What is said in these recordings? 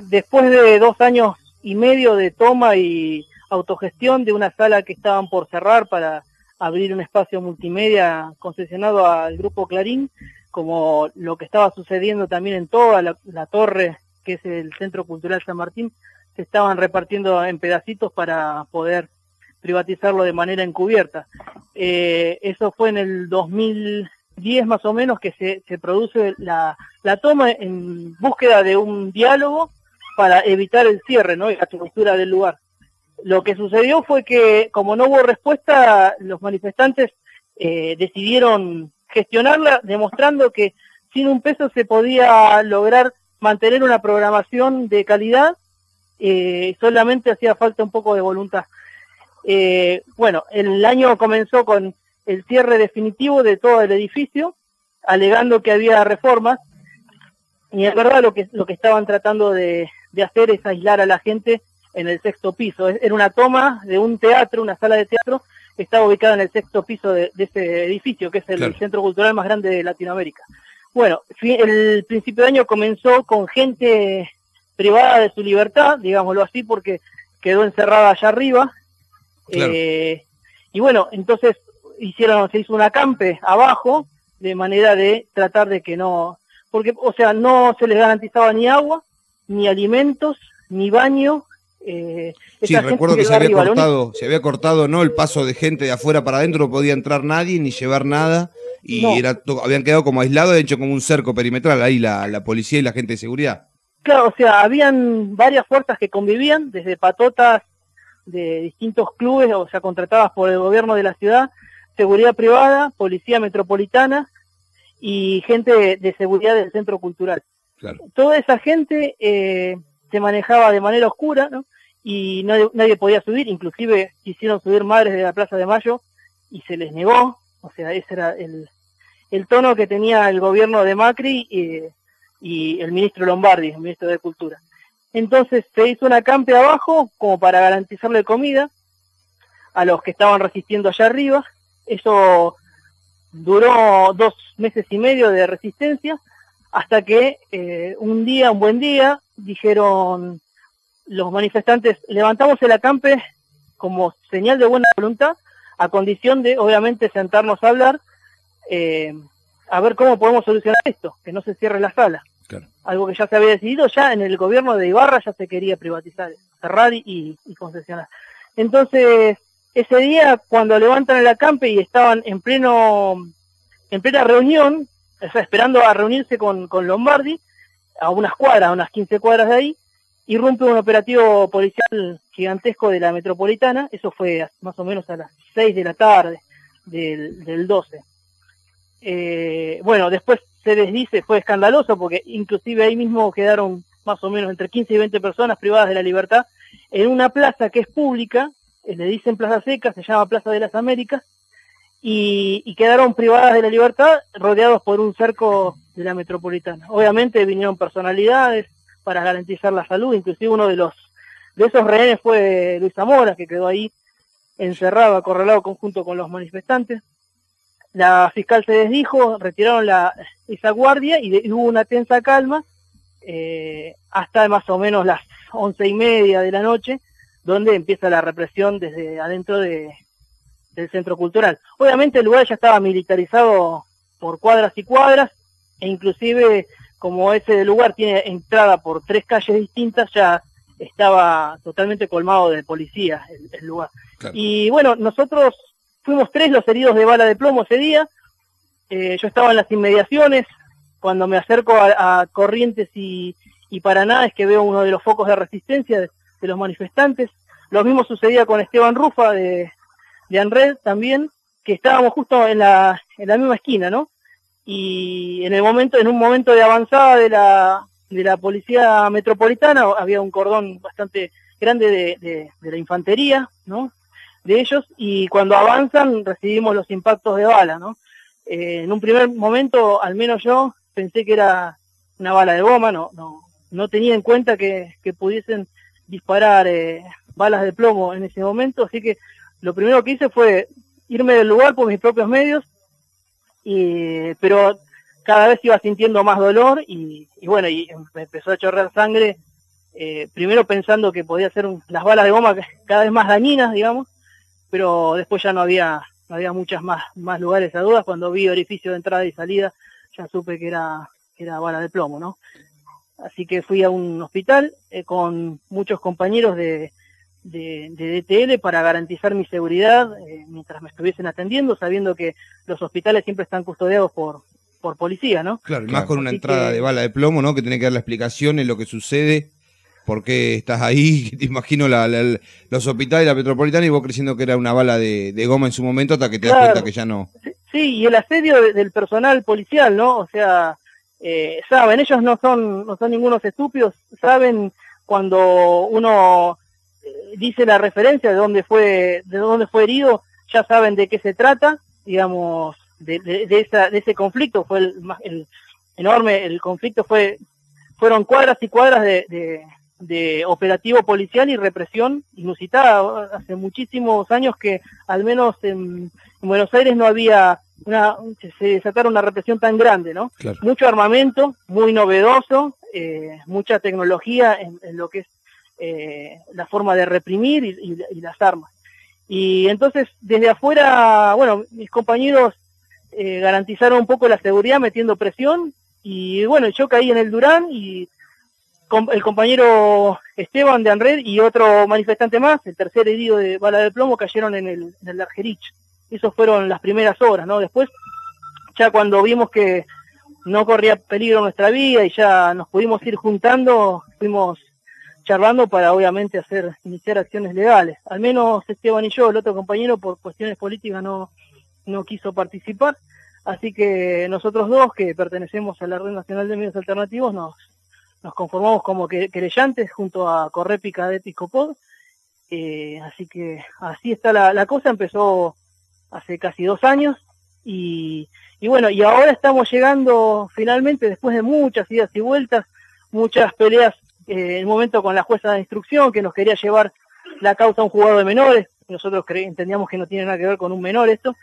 después de 2 años y medio de toma y autogestión de una sala que estaban por cerrar para abrir un espacio multimedia concesionado al Grupo Clarín, como lo que estaba sucediendo también en toda la torre, que es el Centro Cultural San Martín, se estaban repartiendo en pedacitos para poder privatizarlo de manera encubierta. Eso fue en el 2010 más o menos que se produce la toma en búsqueda de un diálogo para evitar el cierre, ¿no?, y la clausura del lugar. Lo que sucedió fue que, como no hubo respuesta, los manifestantes decidieron gestionarla, demostrando que sin un peso se podía lograr mantener una programación de calidad, solamente hacía falta un poco de voluntad. Bueno, el año comenzó con el cierre definitivo de todo el edificio, alegando que había reformas, y es verdad lo que estaban tratando de hacer es aislar a la gente en el 6º piso. Era una toma de un teatro, una sala de teatro, que estaba ubicada en el 6º piso de ese edificio, que es el centro cultural más grande de Latinoamérica. Bueno, el principio de año comenzó con gente privada de su libertad, digámoslo así, porque quedó encerrada allá arriba. Claro. Y bueno, entonces se hizo un acampe abajo, de manera de tratar de que no, porque, o sea, no se les garantizaba ni agua, ni alimentos, ni baño. Sí, recuerdo que se había cortado, ¿no?, el paso de gente de afuera para adentro, no podía entrar nadie ni llevar nada, y no. Habían quedado como aislados, de hecho como un cerco perimetral ahí la policía y la gente de seguridad. Claro, o sea, habían varias fuerzas que convivían, desde patotas de distintos clubes, o sea, contratadas por el gobierno de la ciudad, seguridad privada, policía metropolitana y gente de seguridad del centro cultural. Claro. Toda esa gente se manejaba de manera oscura, ¿no?, y nadie podía subir, inclusive quisieron subir madres de la Plaza de Mayo y se les negó. O sea, ese era el tono que tenía el gobierno de Macri y el ministro Lombardi, el ministro de Cultura. Entonces se hizo un acampe abajo como para garantizarle comida a los que estaban resistiendo allá arriba. Eso duró 2 meses y medio de resistencia, hasta que un buen día, dijeron los manifestantes: levantamos el acampe como señal de buena voluntad, a condición de, obviamente, sentarnos a hablar, a ver cómo podemos solucionar esto, que no se cierre la sala. Claro. Algo que ya se había decidido, ya en el gobierno de Ibarra ya se quería privatizar, cerrar y concesionar. Entonces, ese día, cuando levantan el acampe y estaban en plena reunión, o sea, esperando a reunirse con Lombardi, a unas 15 cuadras de ahí, irrumpe un operativo policial gigantesco de la Metropolitana. Eso fue más o menos a las 6 de la tarde del 12. Bueno, después se desdice, fue escandaloso, porque inclusive ahí mismo quedaron más o menos entre 15 y 20 personas privadas de la libertad, en una plaza que es pública, le dicen Plaza Seca, se llama Plaza de las Américas, y quedaron privadas de la libertad, rodeados por un cerco de la Metropolitana. Obviamente vinieron personalidades para garantizar la salud, inclusive uno de esos rehenes fue Luis Zamora, que quedó ahí encerrado, acorralado junto con los manifestantes. La fiscal se desdijo, retiraron esa guardia y hubo una tensa calma hasta más o menos las 11:30 de la noche, donde empieza la represión desde adentro del centro cultural. Obviamente el lugar ya estaba militarizado por cuadras y cuadras, e inclusive como ese lugar tiene entrada por 3 calles distintas, ya estaba totalmente colmado de policía el lugar. Claro. Y bueno, nosotros fuimos 3 los heridos de bala de plomo ese día. Yo estaba en las inmediaciones. Cuando me acerco a Corrientes y Paraná, es que veo uno de los focos de resistencia de los manifestantes. Lo mismo sucedía con Esteban Rufa de ANRED también, que estábamos justo en la misma esquina, ¿no? Y en un momento de avanzada de la policía metropolitana, había un cordón bastante grande de la infantería, ¿no?, de ellos, y cuando avanzan recibimos los impactos de bala, ¿no? En un primer momento, al menos yo, pensé que era una bala de goma, no tenía en cuenta que pudiesen disparar balas de plomo en ese momento, así que lo primero que hice fue irme del lugar por mis propios medios, pero cada vez iba sintiendo más dolor y bueno, y me empezó a chorrear sangre primero pensando que podía ser las balas de goma cada vez más dañinas, digamos, pero después ya no había muchas más lugares a dudas. Cuando vi orificio de entrada y salida, ya supe que era bala de plomo, ¿no? Así que fui a un hospital con muchos compañeros de DTL para garantizar mi seguridad mientras me estuviesen atendiendo, sabiendo que los hospitales siempre están custodiados por policía, ¿no? Claro, y más con una entrada de bala de plomo, ¿no? Que tiene que dar la explicación en lo que sucede, por qué estás ahí. Te imagino los hospitales, la Metropolitana, y vos creyendo que era una bala de goma en su momento, hasta que te das cuenta que ya no. Sí, y el asedio del personal policial, ¿no? O sea, saben, ellos no son ningunos estúpidos, saben cuando uno dice la referencia de dónde fue herido, ya saben de qué se trata, digamos, de ese conflicto. Fue el enorme, el conflicto fueron cuadras y cuadras de operativo policial y represión inusitada. Hace muchísimos años que al menos en Buenos Aires no había se desataron una represión tan grande, ¿no? Claro. Mucho armamento, muy novedoso, mucha tecnología en lo que es la forma de reprimir y las armas. Y entonces desde afuera, bueno, mis compañeros garantizaron un poco la seguridad metiendo presión, y bueno, yo caí en el Durán, y el compañero Esteban de Anred y otro manifestante más, el tercer herido de bala de plomo, cayeron en el Argerich. Esas fueron las primeras horas, ¿no? Después, ya cuando vimos que no corría peligro nuestra vida y ya nos pudimos ir juntando, fuimos charlando para obviamente iniciar acciones legales. Al menos Esteban y yo, el otro compañero, por cuestiones políticas no quiso participar, así que nosotros dos, que pertenecemos a la Red Nacional de Medios Alternativos, nos conformamos como querellantes junto a Correpi, Cadet y Copod. Así que así está la cosa. Empezó hace casi 2 años y bueno, y ahora estamos llegando finalmente, después de muchas idas y vueltas, muchas peleas, en el momento con la jueza de instrucción que nos quería llevar la causa a un juzgado de menores. Nosotros entendíamos que no tiene nada que ver con un menor esto,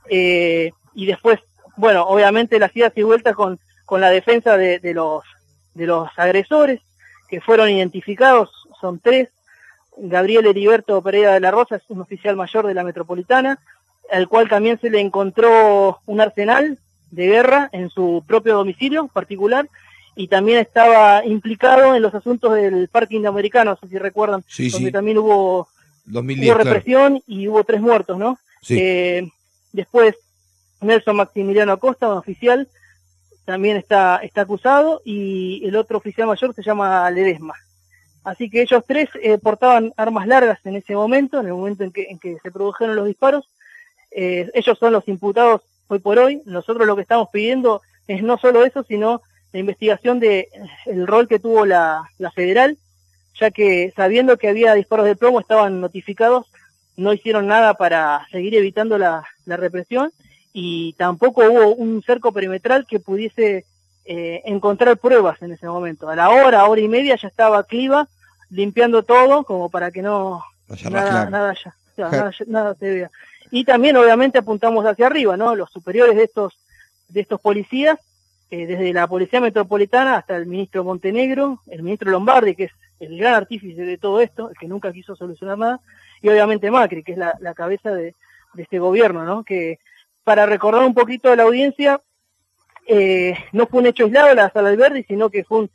y después, bueno, obviamente las idas y vueltas con la defensa de los agresores, que fueron identificados, son 3. Gabriel Heriberto Pereira de la Rosa es un oficial mayor de la Metropolitana, al cual también se le encontró un arsenal de guerra en su propio domicilio particular, y también estaba implicado en los asuntos del parking americano, no sé si recuerdan, sí, donde también hubo 2010, represión, claro. Y hubo 3 muertos, ¿no? Sí. Después Nelson Maximiliano Acosta, un oficial, también está acusado, y el otro oficial mayor se llama Ledesma. Así que ellos 3 portaban armas largas en ese momento, en el momento en que se produjeron los disparos. Ellos son los imputados hoy por hoy. Nosotros lo que estamos pidiendo es no solo eso, sino la investigación del rol que tuvo la federal, ya que sabiendo que había disparos de plomo, estaban notificados, no hicieron nada para seguir evitando la represión, y tampoco hubo un cerco perimetral que pudiese encontrar pruebas en ese momento. A la hora y media ya estaba Cliva limpiando todo, como para que nada se vea. Y también obviamente apuntamos hacia arriba, ¿no? Los superiores de estos policías, desde la Policía Metropolitana hasta el ministro Montenegro, el ministro Lombardi, que es el gran artífice de todo esto, el que nunca quiso solucionar nada, y obviamente Macri, que es la cabeza de este gobierno, ¿no? Que, para recordar un poquito a la audiencia, no fue un hecho aislado la Sala Alberdi, sino que fue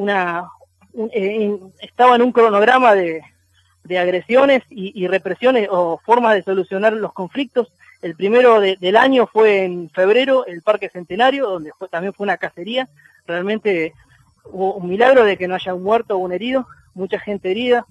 estaba en un cronograma de agresiones y represiones o formas de solucionar los conflictos. El primero del año fue en febrero, el Parque Centenario, donde también fue una cacería. Realmente hubo un milagro de que no haya un muerto o un herido, mucha gente herida,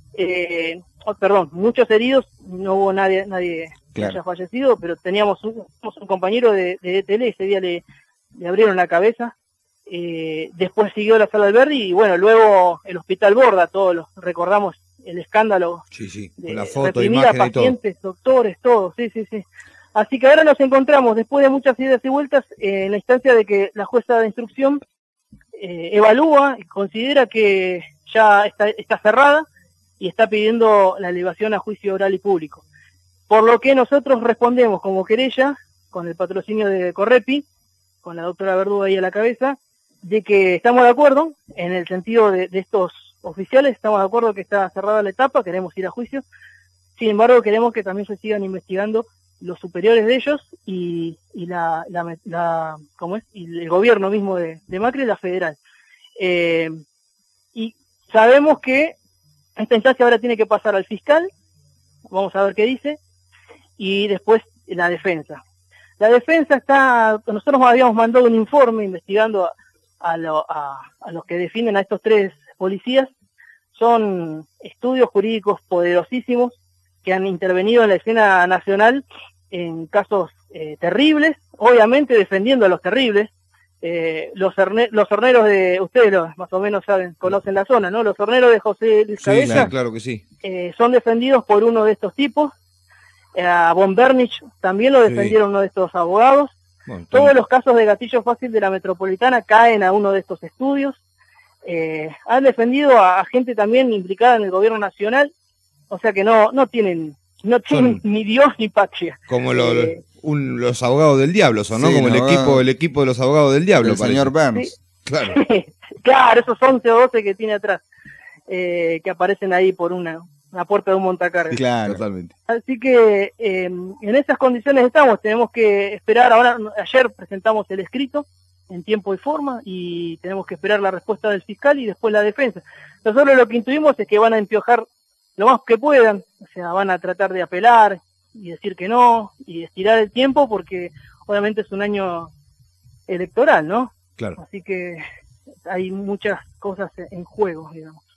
muchos heridos, no hubo nadie que haya fallecido, pero teníamos un compañero de DTL, y ese día le abrieron la cabeza. Después siguió la Sala Alberdi, y bueno, luego el Hospital Borda, todos recordamos el escándalo, con la foto, reprimir a pacientes, doctores, todo, sí. Así que ahora nos encontramos, después de muchas idas y vueltas, en la instancia de que la jueza de instrucción evalúa y considera que ya está cerrada, y está pidiendo la elevación a juicio oral y público. Por lo que nosotros respondemos como querella, con el patrocinio de Correpi, con la doctora Verdugo ahí a la cabeza, de que estamos de acuerdo en el sentido de estos oficiales estamos de acuerdo que está cerrada la etapa, queremos ir a juicio. Sin embargo, queremos que también se sigan investigando los superiores de ellos y ¿cómo es? Y el gobierno mismo de Macri, la federal. Y sabemos que esta instancia ahora tiene que pasar al fiscal, vamos a ver qué dice, y después la defensa. La defensa nosotros habíamos mandado un informe investigando a los que defienden a estos 3 policías. Son estudios jurídicos poderosísimos que han intervenido en la escena nacional en casos terribles, obviamente defendiendo a los terribles. Los horneros de, ustedes más o menos conocen la zona, ¿no? Los horneros de José Luis Cabeza, sí, claro que sí. Son defendidos por uno de estos tipos. A Von Bernich también lo defendieron uno de estos abogados. Bueno, todos los casos de gatillo fácil de la metropolitana caen a uno de estos estudios. Han defendido a gente también implicada en el gobierno nacional, o sea que no tienen ni Dios ni patria. Como los abogados del diablo son, ¿no? Sí, como el equipo de los abogados del diablo. El señor Burns. Sí. Claro. Claro, esos 11 o 12 que tiene atrás, que aparecen ahí por una puerta de un montacargas. Claro, totalmente. Así que en esas condiciones estamos, tenemos que esperar. Ayer presentamos el escrito en tiempo y forma y tenemos que esperar la respuesta del fiscal y después la defensa. Nosotros lo que intuimos es que van a empiojar lo más que puedan, o sea, van a tratar de apelar y decir que no y estirar el tiempo porque obviamente es un año electoral, ¿no? Claro. Así que hay muchas cosas en juego, digamos.